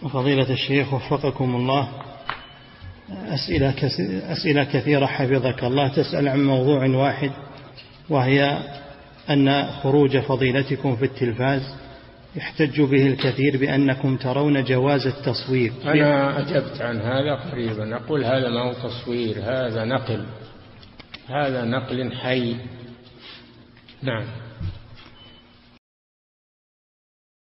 فضيلة الشيخ وفقكم الله، أسئلة كثيرة حفظك الله تسأل عن موضوع واحد، وهي أن خروج فضيلتكم في التلفاز يحتج به الكثير بأنكم ترون جواز التصوير. أنا أجبت عن هذا قريبا، أقول هذا ما هو تصوير، هذا نقل، هذا نقل حي. نعم.